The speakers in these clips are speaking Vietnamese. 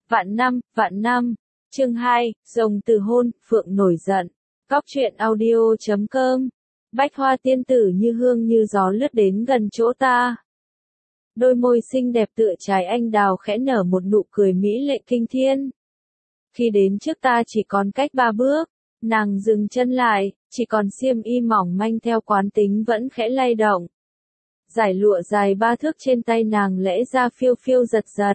Vạn năm. Chương 2, rồng từ hôn, phượng nổi giận. Cóc truyện audio.com. Bách hoa tiên tử như hương như gió lướt đến gần chỗ ta. Đôi môi xinh đẹp tựa trái anh đào khẽ nở một nụ cười mỹ lệ kinh thiên. Khi đến trước ta chỉ còn cách 3 bước, nàng dừng chân lại, chỉ còn xiêm y mỏng manh theo quán tính vẫn khẽ lay động. Dải lụa dài 3 thước trên tay nàng lẽ ra phiêu phiêu giật giật.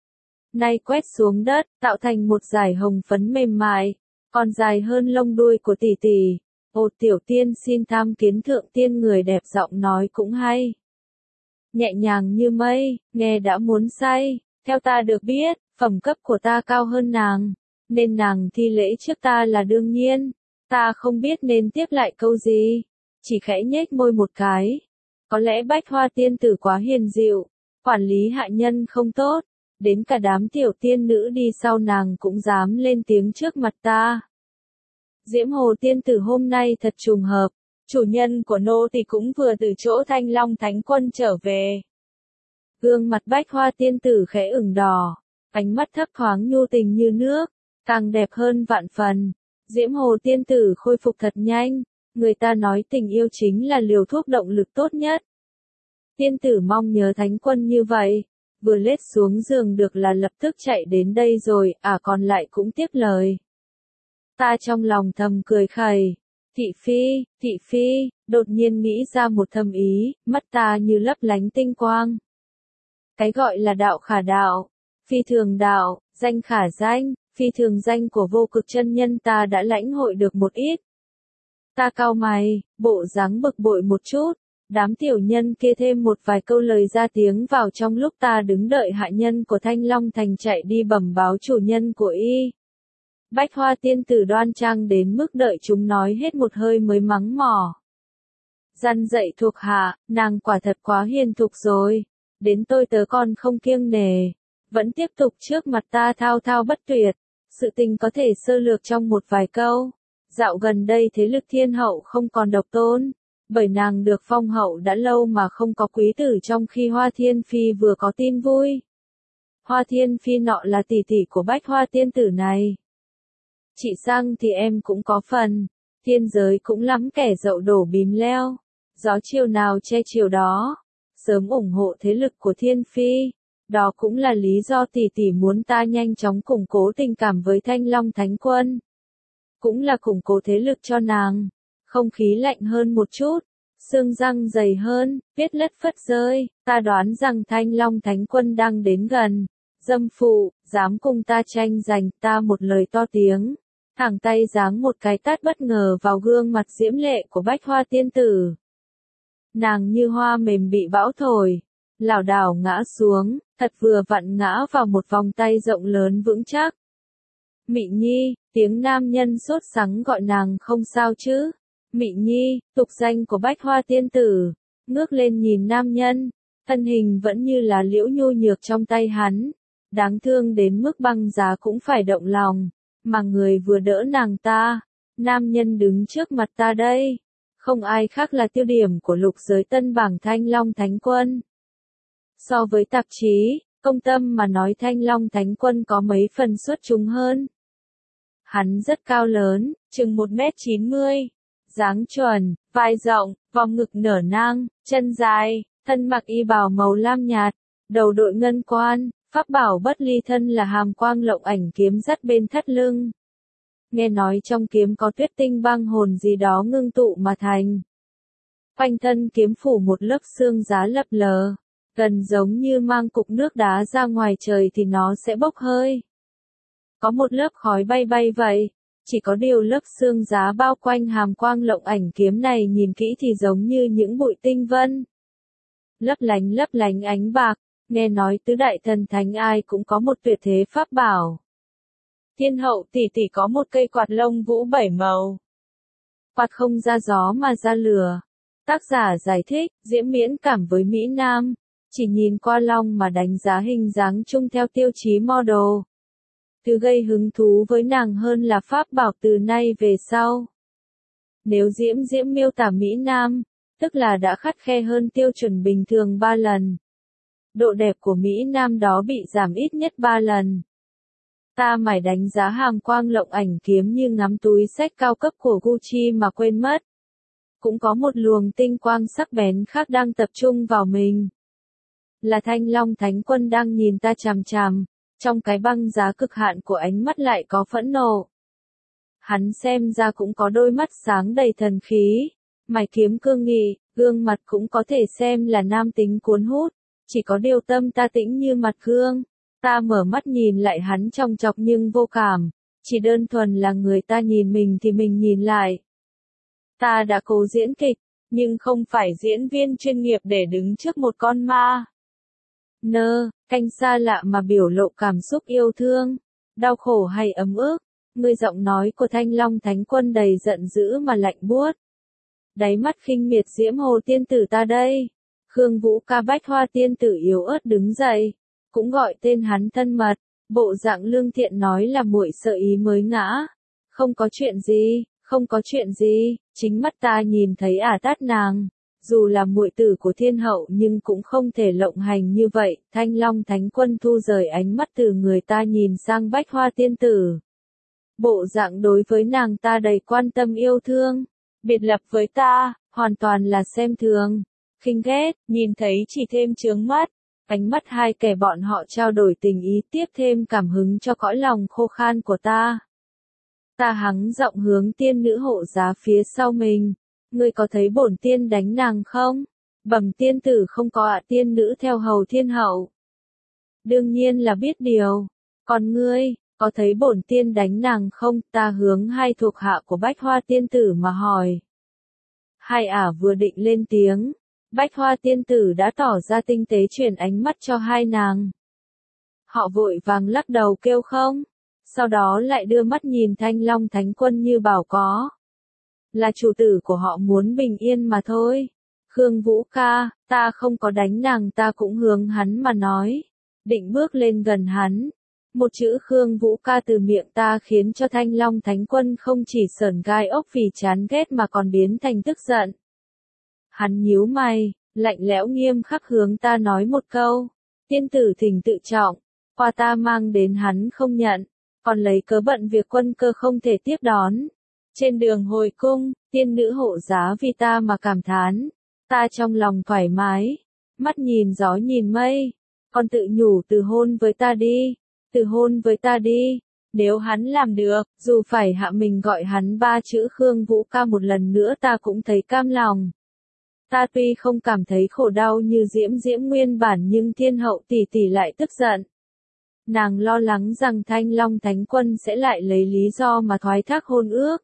Nay quét xuống đất, tạo thành một dải hồng phấn mềm mại, còn dài hơn lông đuôi của tỷ tỷ. Ô tiểu tiên xin tham kiến thượng tiên, người đẹp giọng nói cũng hay. Nhẹ nhàng như mây, nghe đã muốn say. Theo ta được biết, phẩm cấp của ta cao hơn nàng, nên nàng thi lễ trước ta là đương nhiên. Ta không biết nên tiếp lại câu gì, chỉ khẽ nhếch môi một cái. Có lẽ bách hoa tiên tử quá hiền dịu, quản lý hạ nhân không tốt, đến cả đám tiểu tiên nữ đi sau nàng cũng dám lên tiếng trước mặt ta. Diễm Hồ tiên tử hôm nay thật trùng hợp, chủ nhân của nô tỳ cũng vừa từ chỗ Thanh Long Thánh Quân trở về. Gương mặt bách hoa tiên tử khẽ ửng đỏ, ánh mắt thấp thoáng nhu tình như nước, càng đẹp hơn vạn phần. Diễm Hồ tiên tử khôi phục thật nhanh, người ta nói tình yêu chính là liều thuốc động lực tốt nhất. Tiên tử mong nhớ Thánh Quân như vậy, vừa lết xuống giường được là lập tức chạy đến đây rồi, còn lại cũng tiếp lời. Ta trong lòng thầm cười khẩy, thị phi, đột nhiên nghĩ ra một thâm ý, mắt ta như lấp lánh tinh quang. Cái gọi là đạo khả đạo, phi thường đạo, danh khả danh, phi thường danh của vô cực chân nhân ta đã lãnh hội được một ít. Ta cau mày, bộ dáng bực bội một chút, đám tiểu nhân kia thêm một vài câu lời ra tiếng vào trong lúc ta đứng đợi hạ nhân của Thanh Long Thành chạy đi bẩm báo chủ nhân của y. Bách hoa tiên tử đoan trang đến mức đợi chúng nói hết một hơi mới mắng mỏ. Răn dạy thuộc hạ, nàng quả thật quá hiền thục rồi, đến tôi tớ còn không kiêng nể, vẫn tiếp tục trước mặt ta thao thao bất tuyệt. Sự tình có thể sơ lược trong một vài câu. Dạo gần đây thế lực thiên hậu không còn độc tôn, bởi nàng được phong hậu đã lâu mà không có quý tử, trong khi Hoa Thiên Phi vừa có tin vui. Hoa Thiên Phi nọ là tỷ tỷ của bách hoa tiên tử này. Chị Sang thì em cũng có phần, thiên giới cũng lắm kẻ dậu đổ bìm leo, gió chiều nào che chiều đó, sớm ủng hộ thế lực của Thiên Phi. Đó cũng là lý do tỷ tỷ muốn ta nhanh chóng củng cố tình cảm với Thanh Long Thánh Quân. Cũng là củng cố thế lực cho nàng. Không khí lạnh hơn một chút, xương răng dày hơn, biết lất phất rơi. Ta đoán rằng Thanh Long Thánh Quân đang đến gần. Dâm phụ, dám cùng ta tranh giành, ta một lời to tiếng. Thẳng tay giáng một cái tát bất ngờ vào gương mặt diễm lệ của bách hoa tiên tử. Nàng như hoa mềm bị bão thổi, lảo đảo ngã xuống, thật vừa vặn ngã vào một vòng tay rộng lớn vững chắc. Mị Nhi, tiếng nam nhân sốt sắng gọi nàng, không sao chứ? Mị Nhi, tục danh của bách hoa tiên tử, ngước lên nhìn nam nhân, thân hình vẫn như là liễu nhu nhược trong tay hắn, đáng thương đến mức băng giá cũng phải động lòng, mà người vừa đỡ nàng ta, nam nhân đứng trước mặt ta đây, không ai khác là tiêu điểm của lục giới tân bảng Thanh Long Thánh Quân. So với tạp chí, công tâm mà nói Thanh Long Thánh Quân có mấy phần xuất chúng hơn. Hắn rất cao lớn, chừng 1m90, dáng chuẩn, vai rộng, vòng ngực nở nang, chân dài, thân mặc y bào màu lam nhạt, đầu đội ngân quan, pháp bảo bất ly thân là hàm quang lộng ảnh kiếm dắt bên thắt lưng. Nghe nói trong kiếm có tuyết tinh băng hồn gì đó ngưng tụ mà thành. Quanh thân kiếm phủ một lớp sương giá lập lờ, gần giống như mang cục nước đá ra ngoài trời thì nó sẽ bốc hơi. Có một lớp khói bay bay vậy, chỉ có điều lớp sương giá bao quanh hàm quang lộng ảnh kiếm này nhìn kỹ thì giống như những bụi tinh vân. Lấp lánh ánh bạc, nghe nói tứ đại thần thánh ai cũng có một tuyệt thế pháp bảo. Thiên hậu tỷ tỷ có một cây quạt lông vũ 7 màu. Quạt không ra gió mà ra lửa. Tác giả giải thích, Diễm miễn cảm với Mỹ Nam, chỉ nhìn qua long mà đánh giá hình dáng chung theo tiêu chí model. Thứ gây hứng thú với nàng hơn là pháp bảo từ nay về sau. Nếu Diễm miêu tả Mỹ Nam, tức là đã khắt khe hơn tiêu chuẩn bình thường 3 lần. Độ đẹp của Mỹ Nam đó bị giảm ít nhất 3 lần. Ta mải đánh giá hàm quang lộng ảnh kiếm như ngắm túi xách cao cấp của Gucci mà quên mất. Cũng có một luồng tinh quang sắc bén khác đang tập trung vào mình. Là Thanh Long Thánh Quân đang nhìn ta chằm chằm, trong cái băng giá cực hạn của ánh mắt lại có phẫn nộ. Hắn xem ra cũng có đôi mắt sáng đầy thần khí, mày kiếm cương nghị, gương mặt cũng có thể xem là nam tính cuốn hút, chỉ có điều tâm ta tĩnh như mặt gương. Ta mở mắt nhìn lại hắn chòng chọc nhưng vô cảm, chỉ đơn thuần là người ta nhìn mình thì mình nhìn lại. Ta đã cố diễn kịch, nhưng không phải diễn viên chuyên nghiệp để đứng trước một con ma. Canh xa lạ mà biểu lộ cảm xúc yêu thương, đau khổ hay ấm ức. Người giọng nói của Thanh Long Thánh Quân đầy giận dữ mà lạnh buốt. Đáy mắt khinh miệt diễm hồ tiên tử ta đây. Khương Vũ Ca Bách Hoa tiên tử yếu ớt đứng dậy, cũng gọi tên hắn thân mật, bộ dạng lương thiện nói là muội sợ ý mới ngã. Không có chuyện gì, không có chuyện gì, chính mắt ta nhìn thấy tát nàng. Dù là muội tử của thiên hậu nhưng cũng không thể lộng hành như vậy. Thanh Long Thánh Quân thu rời ánh mắt từ người ta nhìn sang Bách Hoa tiên tử. Bộ dạng đối với nàng ta đầy quan tâm yêu thương, biệt lập với ta, hoàn toàn là xem thường, khinh ghét, nhìn thấy chỉ thêm chướng mắt. Ánh mắt hai kẻ bọn họ trao đổi tình ý tiếp thêm cảm hứng cho cõi lòng khô khan của ta. Ta hắng giọng hướng tiên nữ hộ giá phía sau mình. Ngươi có thấy bổn tiên đánh nàng không? Bẩm tiên tử không có tiên nữ theo hầu thiên hậu. Đương nhiên là biết điều. Còn ngươi, có thấy bổn tiên đánh nàng không? Ta hướng hai thuộc hạ của Bách Hoa tiên tử mà hỏi. Hai vừa định lên tiếng. Bách Hoa tiên tử đã tỏ ra tinh tế chuyển ánh mắt cho hai nàng. Họ vội vàng lắc đầu kêu không. Sau đó lại đưa mắt nhìn Thanh Long Thánh Quân như bảo có. Là chủ tử của họ muốn bình yên mà thôi. Khương Vũ Ca, ta không có đánh nàng, ta cũng hướng hắn mà nói. Định bước lên gần hắn. Một chữ Khương Vũ Ca từ miệng ta khiến cho Thanh Long Thánh Quân không chỉ sởn gai ốc vì chán ghét mà còn biến thành tức giận. Hắn nhíu mày, lạnh lẽo nghiêm khắc hướng ta nói một câu. Tiên tử thỉnh tự trọng, qua ta mang đến hắn không nhận, còn lấy cớ bận việc quân cơ không thể tiếp đón. Trên đường hồi cung, tiên nữ hộ giá vì ta mà cảm thán. Ta trong lòng thoải mái, mắt nhìn gió nhìn mây. Con tự nhủ từ hôn với ta đi, từ hôn với ta đi. Nếu hắn làm được, dù phải hạ mình gọi hắn 3 chữ Khương Vũ Ca một lần nữa ta cũng thấy cam lòng. Ta tuy không cảm thấy khổ đau như Diễm nguyên bản nhưng thiên hậu tỷ tỷ lại tức giận. Nàng lo lắng rằng Thanh Long Thánh Quân sẽ lại lấy lý do mà thoái thác hôn ước.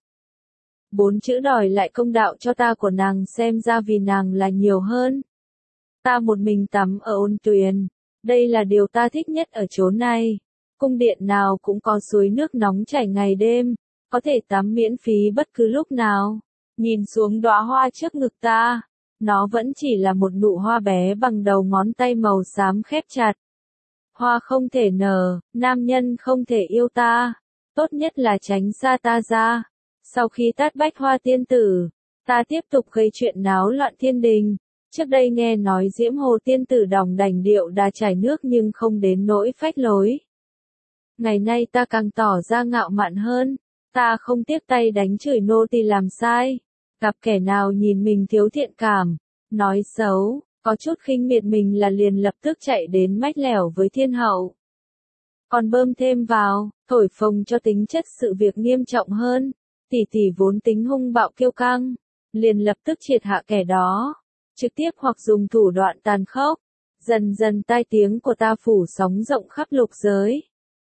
4 chữ đòi lại công đạo cho ta của nàng xem ra vì nàng là nhiều hơn. Ta một mình tắm ở ôn tuyền. Đây là điều ta thích nhất ở chỗ này. Cung điện nào cũng có suối nước nóng chảy ngày đêm. Có thể tắm miễn phí bất cứ lúc nào. Nhìn xuống đóa hoa trước ngực ta. Nó vẫn chỉ là một nụ hoa bé bằng đầu ngón tay màu xám khép chặt. Hoa không thể nở, nam nhân không thể yêu ta. Tốt nhất là tránh xa ta ra. Sau khi tát Bách Hoa tiên tử, ta tiếp tục gây chuyện náo loạn thiên đình. Trước đây nghe nói Diễm Hồ tiên tử đòng đảnh điệu đà chảy nước nhưng không đến nỗi phách lối. Ngày nay ta càng tỏ ra ngạo mạn hơn. Ta không tiếc tay đánh chửi nô tỳ làm sai. Gặp kẻ nào nhìn mình thiếu thiện cảm, nói xấu, có chút khinh miệt mình là liền lập tức chạy đến mách lẻo với thiên hậu. Còn bơm thêm vào, thổi phồng cho tính chất sự việc nghiêm trọng hơn. Tỷ tỷ vốn tính hung bạo kiêu căng, liền lập tức triệt hạ kẻ đó, trực tiếp hoặc dùng thủ đoạn tàn khốc. Dần dần tai tiếng của ta phủ sóng rộng khắp lục giới.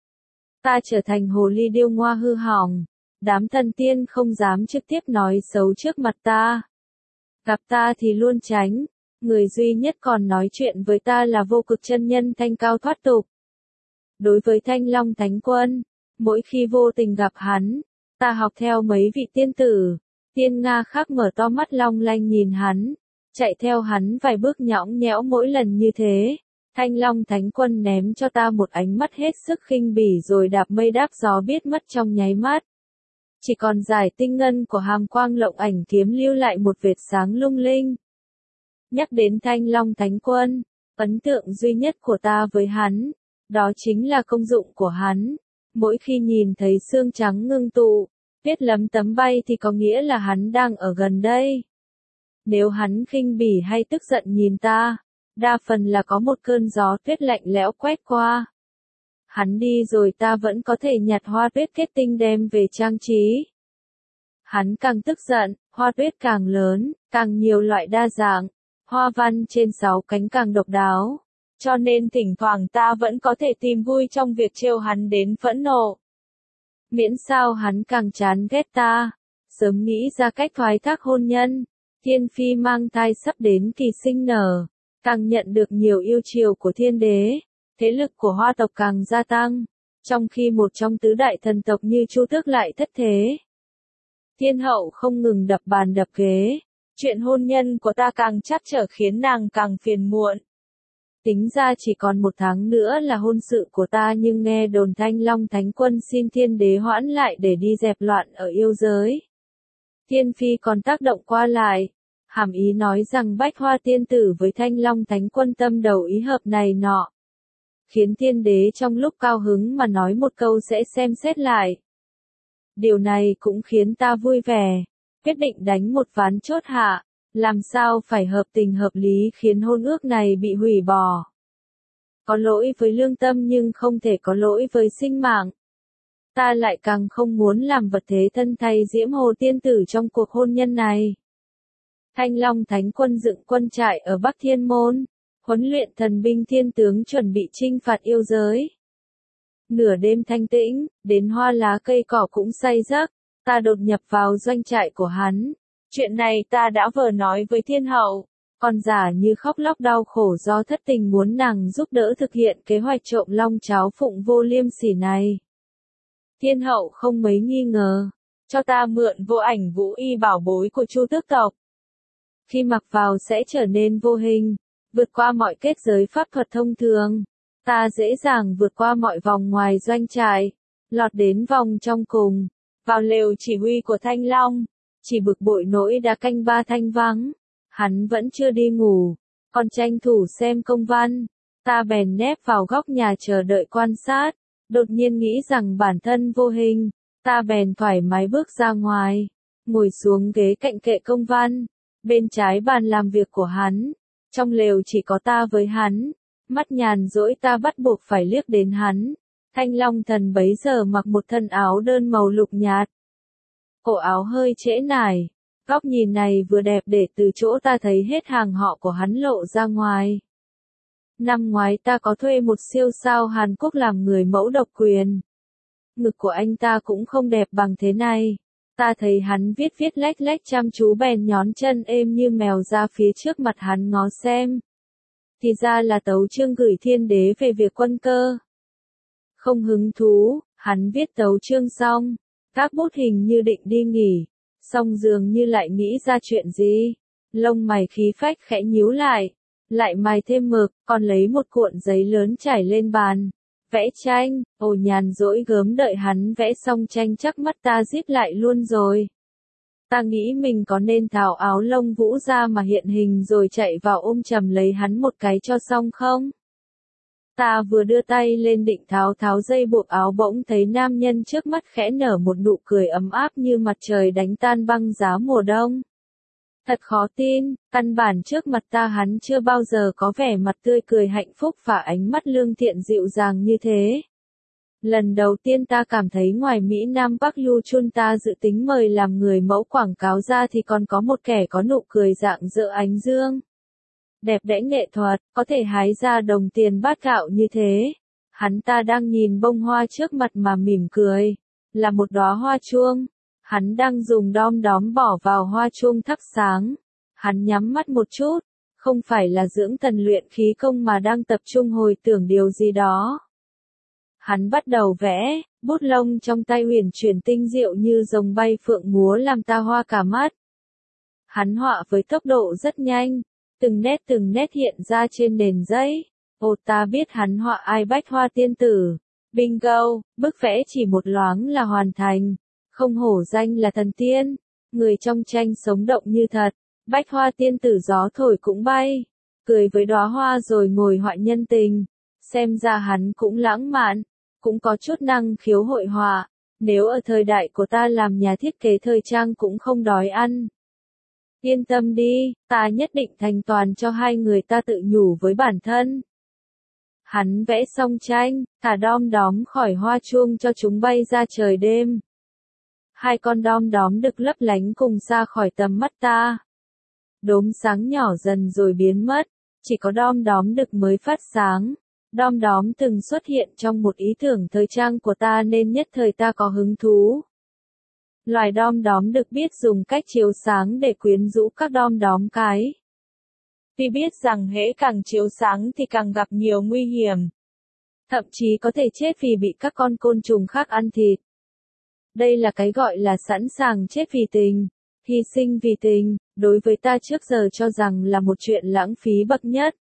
Ta trở thành hồ ly điêu ngoa hư hỏng. Đám thần tiên không dám trực tiếp nói xấu trước mặt ta. Gặp ta thì luôn tránh. Người duy nhất còn nói chuyện với ta là vô cực chân nhân thanh cao thoát tục. Đối với Thanh Long Thánh Quân, mỗi khi vô tình gặp hắn, ta học theo mấy vị tiên tử. Tiên Nga khác mở to mắt long lanh nhìn hắn. Chạy theo hắn vài bước nhõng nhẽo mỗi lần như thế. Thanh Long Thánh Quân ném cho ta một ánh mắt hết sức khinh bỉ rồi đạp mây đáp gió biết mất trong nháy mắt. Chỉ còn giải tinh ngân của hàm quang lộng ảnh kiếm lưu lại một vệt sáng lung linh. Nhắc đến Thanh Long Thánh Quân, ấn tượng duy nhất của ta với hắn, đó chính là công dụng của hắn. Mỗi khi nhìn thấy sương trắng ngưng tụ, tuyết lấm tấm bay thì có nghĩa là hắn đang ở gần đây. Nếu hắn khinh bỉ hay tức giận nhìn ta, đa phần là có một cơn gió tuyết lạnh lẽo quét qua. Hắn đi rồi ta vẫn có thể nhặt hoa tuyết kết tinh đem về trang trí. Hắn càng tức giận, hoa tuyết càng lớn, càng nhiều loại đa dạng, hoa văn trên 6 cánh càng độc đáo. Cho nên thỉnh thoảng ta vẫn có thể tìm vui trong việc trêu hắn đến phẫn nộ. Miễn sao hắn càng chán ghét ta, sớm nghĩ ra cách thoái thác hôn nhân. Thiên phi mang thai sắp đến kỳ sinh nở, càng nhận được nhiều yêu chiều của thiên đế, thế lực của Hoa tộc càng gia tăng, trong khi một trong tứ đại thần tộc như Chu Tước lại thất thế. Thiên hậu không ngừng đập bàn đập ghế, chuyện hôn nhân của ta càng trắc trở khiến nàng càng phiền muộn. Tính ra chỉ còn 1 tháng nữa là hôn sự của ta, nhưng nghe đồn Thanh Long Thánh Quân xin thiên đế hoãn lại để đi dẹp loạn ở yêu giới. Thiên phi còn tác động qua lại, hàm ý nói rằng Bách Hoa tiên tử với Thanh Long Thánh Quân tâm đầu ý hợp này nọ. Khiến thiên đế trong lúc cao hứng mà nói một câu sẽ xem xét lại. Điều này cũng khiến ta vui vẻ, quyết định đánh một ván chốt hạ, làm sao phải hợp tình hợp lý khiến hôn ước này bị hủy bỏ. Có lỗi với lương tâm nhưng không thể có lỗi với sinh mạng. Ta lại càng không muốn làm vật thế thân thay Diễm Hồ tiên tử trong cuộc hôn nhân này. Thanh Long Thánh Quân dựng quân trại ở Bắc Thiên Môn, huấn luyện thần binh thiên tướng chuẩn bị chinh phạt yêu giới. Nửa đêm thanh tĩnh, đến hoa lá cây cỏ cũng say giấc, ta đột nhập vào doanh trại của hắn. Chuyện này ta đã vừa nói với thiên hậu, còn giả như khóc lóc đau khổ do thất tình muốn nàng giúp đỡ thực hiện kế hoạch trộm long cháo phụng vô liêm sỉ này. Thiên hậu không mấy nghi ngờ, cho ta mượn vô ảnh vũ y bảo bối của Chu Tước tộc. Khi mặc vào sẽ trở nên vô hình, vượt qua mọi kết giới pháp thuật thông thường. Ta dễ dàng vượt qua mọi vòng ngoài doanh trại, lọt đến vòng trong cùng, vào lều chỉ huy của Thanh Long. Chỉ bực bội nỗi đã canh 3 thanh vắng, hắn vẫn chưa đi ngủ, còn tranh thủ xem công văn. Ta bèn nép vào góc nhà chờ đợi quan sát, đột nhiên nghĩ rằng bản thân vô hình, ta bèn thoải mái bước ra ngoài, ngồi xuống ghế cạnh kệ công văn, bên trái bàn làm việc của hắn. Trong lều chỉ có ta với hắn, mắt nhàn rỗi ta bắt buộc phải liếc đến hắn. Thanh Long thần bấy giờ mặc một thân áo đơn màu lục nhạt. Cổ áo hơi trễ nải, góc nhìn này vừa đẹp để từ chỗ ta thấy hết hàng họ của hắn lộ ra ngoài. Năm ngoái ta có thuê một siêu sao Hàn Quốc làm người mẫu độc quyền. Ngực của anh ta cũng không đẹp bằng thế này. Ta thấy hắn viết lách lách chăm chú bèn nhón chân êm như mèo ra phía trước mặt hắn ngó xem. Thì ra là tấu chương gửi thiên đế về việc quân cơ. Không hứng thú, hắn viết tấu chương xong. Các bút hình như định đi nghỉ, song dường như lại nghĩ ra chuyện gì. Lông mày khí phách khẽ nhíu lại mài thêm mực, còn lấy một cuộn giấy lớn trải lên bàn. Vẽ tranh, nhàn rỗi gớm đợi hắn vẽ xong tranh chắc mắt ta díp lại luôn rồi. Ta nghĩ mình có nên tháo áo lông vũ ra mà hiện hình rồi chạy vào ôm chầm lấy hắn một cái cho xong không? Ta vừa đưa tay lên định tháo dây buộc áo bỗng thấy nam nhân trước mắt khẽ nở một nụ cười ấm áp như mặt trời đánh tan băng giá mùa đông. Thật khó tin, căn bản trước mặt ta hắn chưa bao giờ có vẻ mặt tươi cười hạnh phúc và ánh mắt lương thiện dịu dàng như thế. Lần đầu tiên ta cảm thấy ngoài Mỹ Nam Bắc Yu Chun ta dự tính mời làm người mẫu quảng cáo ra thì còn có một kẻ có nụ cười rạng rỡ ánh dương. Đẹp đẽ nghệ thuật, có thể hái ra đồng tiền bát gạo như thế. Hắn ta đang nhìn bông hoa trước mặt mà mỉm cười. Là một đóa hoa chuông. Hắn đang dùng đom đóm bỏ vào hoa chuông thắp sáng. Hắn nhắm mắt một chút. Không phải là dưỡng thần luyện khí công mà đang tập trung hồi tưởng điều gì đó. Hắn bắt đầu vẽ, bút lông trong tay huyền chuyển tinh diệu như rồng bay phượng múa làm ta hoa cả mắt. Hắn họa với tốc độ rất nhanh. Từng nét hiện ra trên nền giấy. Ta biết hắn họa ai Bách Hoa tiên tử. Bingo, bức vẽ chỉ một loáng là hoàn thành. Không hổ danh là thần tiên. Người trong tranh sống động như thật. Bách Hoa tiên tử gió thổi cũng bay. Cười với đóa hoa rồi ngồi họa nhân tình. Xem ra hắn cũng lãng mạn. cũng có chút năng khiếu hội họa. Nếu ở thời đại của ta làm nhà thiết kế thời trang cũng không đói ăn. Yên tâm đi, ta nhất định thành toàn cho hai người, ta tự nhủ với bản thân. Hắn vẽ xong tranh, thả đom đóm khỏi hoa chuông cho chúng bay ra trời đêm. Hai con đom đóm đực lấp lánh cùng xa khỏi tầm mắt ta. Đốm sáng nhỏ dần rồi biến mất, chỉ có đom đóm đực mới phát sáng. Đom đóm từng xuất hiện trong một ý tưởng thời trang của ta nên nhất thời ta có hứng thú. Loài đom đóm đực biết dùng cách chiếu sáng để quyến rũ các đom đóm cái. Vì biết rằng hễ càng chiếu sáng thì càng gặp nhiều nguy hiểm. Thậm chí có thể chết vì bị các con côn trùng khác ăn thịt. Đây là cái gọi là sẵn sàng chết vì tình, hy sinh vì tình, đối với ta trước giờ cho rằng là một chuyện lãng phí bậc nhất.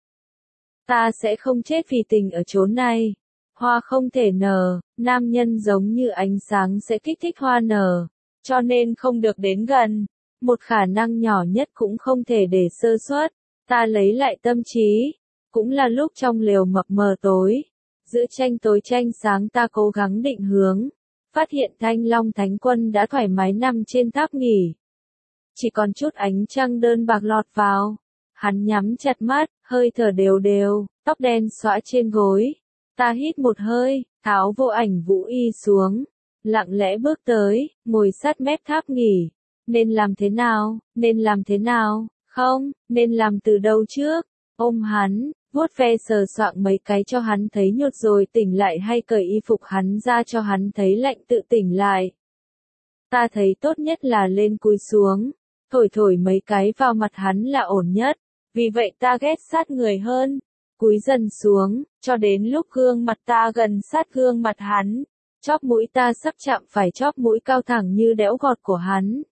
Ta sẽ không chết vì tình ở chốn này. Hoa không thể nở, nam nhân giống như ánh sáng sẽ kích thích hoa nở, cho nên không được đến gần. Một khả năng nhỏ nhất cũng không thể để sơ suất. Ta lấy lại tâm trí, cũng là lúc trong lều mập mờ tối, giữa tranh tối tranh sáng ta cố gắng định hướng, phát hiện Thanh Long Thánh Quân đã thoải mái nằm trên tháp nghỉ. Chỉ còn chút ánh trăng đơn bạc lọt vào, hắn nhắm chặt mắt, hơi thở đều đều, tóc đen xõa trên gối. Ta hít một hơi, tháo Vô Ảnh Vũ y xuống, lặng lẽ bước tới, ngồi sát mép tháp nghỉ. Nên làm thế nào, nên làm thế nào? Không, nên làm từ đâu trước? Ôm hắn, vuốt ve sờ soạng mấy cái cho hắn thấy nhột rồi tỉnh lại, hay cởi y phục hắn ra cho hắn thấy lạnh tự tỉnh lại. Ta thấy tốt nhất là lên cúi xuống, thổi thổi mấy cái vào mặt hắn là ổn nhất, vì vậy ta ghét sát người hơn. Cúi dần xuống, cho đến lúc gương mặt ta gần sát gương mặt hắn, chóp mũi ta sắp chạm phải chóp mũi cao thẳng như đẽo gọt của hắn.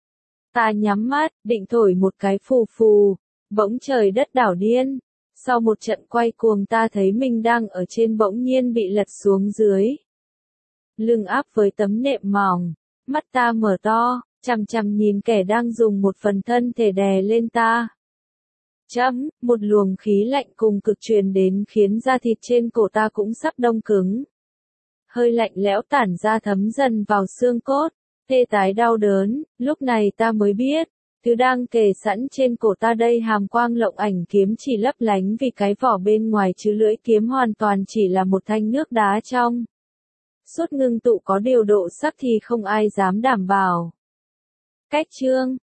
Ta nhắm mắt, định thổi một cái phù phù, bỗng trời đất đảo điên. Sau một trận quay cuồng ta thấy mình đang ở trên bỗng nhiên bị lật xuống dưới. Lưng áp với tấm nệm mỏng, mắt ta mở to, chằm chằm nhìn kẻ đang dùng một phần thân thể đè lên ta. Một luồng khí lạnh cùng cực truyền đến khiến da thịt trên cổ ta cũng sắp đông cứng. Hơi lạnh lẽo tản ra thấm dần vào xương cốt. Tê tái đau đớn, lúc này ta mới biết, thứ đang kề sẵn trên cổ ta đây hàm quang lộng ảnh kiếm chỉ lấp lánh vì cái vỏ bên ngoài chứ lưỡi kiếm hoàn toàn chỉ là một thanh nước đá trong. Suốt ngưng tụ có điều độ sắc thì không ai dám đảm bảo. Cách chương